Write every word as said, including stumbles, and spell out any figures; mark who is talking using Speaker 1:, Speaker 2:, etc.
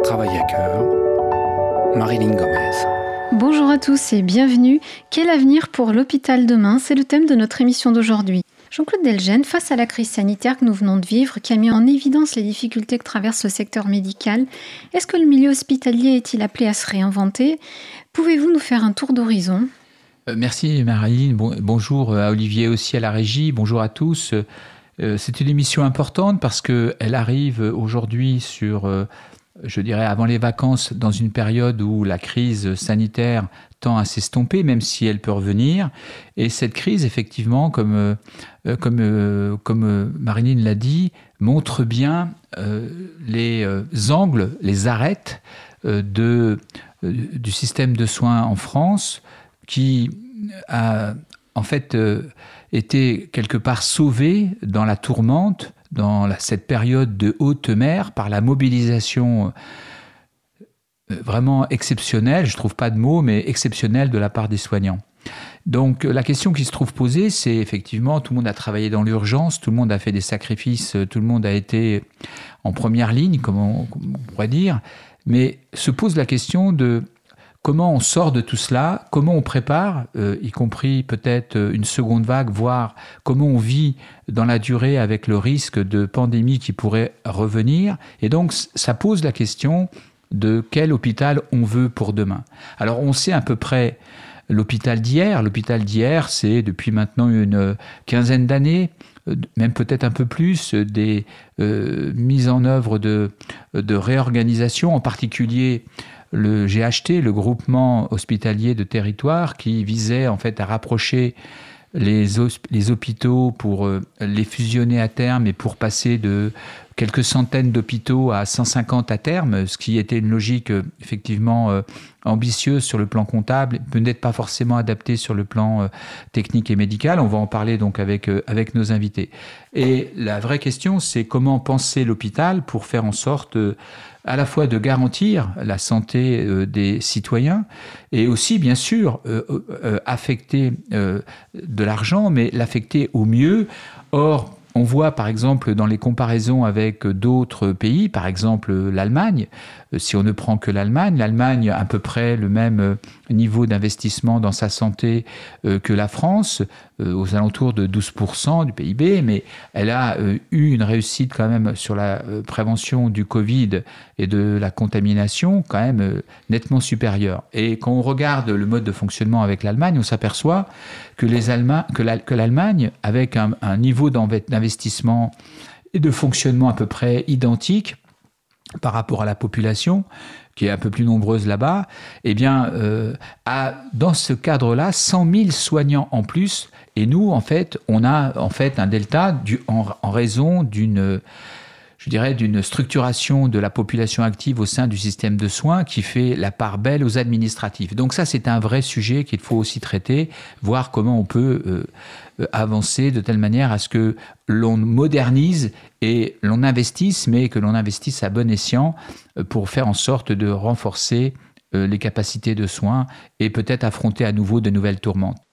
Speaker 1: travail à cœur, Marilyn Gomez.
Speaker 2: Bonjour à tous et bienvenue. Quel avenir pour l'hôpital demain ? C'est le thème de notre émission d'aujourd'hui. Jean-Claude Delgennes, face à la crise sanitaire que nous venons de vivre, qui a mis en évidence les difficultés que traverse le secteur médical, est-ce que le milieu hospitalier est-il appelé à se réinventer ? Pouvez-vous nous faire un tour d'horizon ?
Speaker 3: euh, Merci Marilyn, bon, bonjour à Olivier aussi à la régie, bonjour à tous. Euh, c'est une émission importante parce qu'elle arrive aujourd'hui sur, euh, je dirais avant les vacances, dans une période où la crise sanitaire tend à s'estomper, même si elle peut revenir. Et cette crise, effectivement, comme, euh, comme, euh, comme euh, Marilyn l'a dit, montre bien euh, les euh, angles, les arêtes euh, de, euh, du système de soins en France, qui a en fait euh, été quelque part sauvé dans la tourmente, dans la, cette période de haute mer, par la mobilisation vraiment exceptionnelle, je ne trouve pas de mots, mais exceptionnelle de la part des soignants. Donc la question qui se trouve posée, c'est effectivement, tout le monde a travaillé dans l'urgence, tout le monde a fait des sacrifices, tout le monde a été en première ligne, comme on, comme on pourrait dire, mais se pose la question de comment on sort de tout cela, comment on prépare, euh, y compris peut-être une seconde vague, voire comment on vit dans la durée avec le risque de pandémie qui pourrait revenir. Et donc ça pose la question de quel hôpital on veut pour demain. Alors on sait à peu près l'hôpital d'hier. L'hôpital d'hier, c'est depuis maintenant une quinzaine d'années, même peut-être un peu plus, des euh, mises en œuvre de, de réorganisation, en particulier le G H T, le groupement hospitalier de territoire, qui visait en fait à rapprocher les, hosp- les hôpitaux pour euh, les fusionner à terme et pour passer de quelques centaines d'hôpitaux à cent cinquante à terme, ce qui était une logique euh, effectivement euh, ambitieuse sur le plan comptable, peut-être pas forcément adaptée sur le plan euh, technique et médical. On va en parler donc avec, euh, avec nos invités. Et la vraie question, c'est comment penser l'hôpital pour faire en sorte euh, à la fois de garantir la santé euh, des citoyens et aussi, bien sûr, euh, euh, affecter euh, de l'argent, mais l'affecter au mieux. Or, on voit par exemple dans les comparaisons avec d'autres pays, par exemple l'Allemagne, si on ne prend que l'Allemagne, l'Allemagne a à peu près le même niveau d'investissement dans sa santé que la France, aux alentours de douze pour cent du P I B, mais elle a eu une réussite quand même sur la prévention du Covid et de la contamination quand même nettement supérieure. Et quand on regarde le mode de fonctionnement avec l'Allemagne, on s'aperçoit que, les Allemands, que, la, que l'Allemagne, avec un, un niveau d'investissement et de fonctionnement à peu près identique par rapport à la population, qui est un peu plus nombreuse là-bas, eh bien, euh, a dans ce cadre-là cent mille soignants en plus. Et nous, en fait, on a en fait un delta du, en, en raison d'une, je dirais, d'une structuration de la population active au sein du système de soins qui fait la part belle aux administratifs. Donc ça, c'est un vrai sujet qu'il faut aussi traiter, voir comment on peut euh, avancer de telle manière à ce que l'on modernise et l'on investisse, mais que l'on investisse à bon escient pour faire en sorte de renforcer les capacités de soins et peut-être affronter à nouveau de nouvelles tourmentes.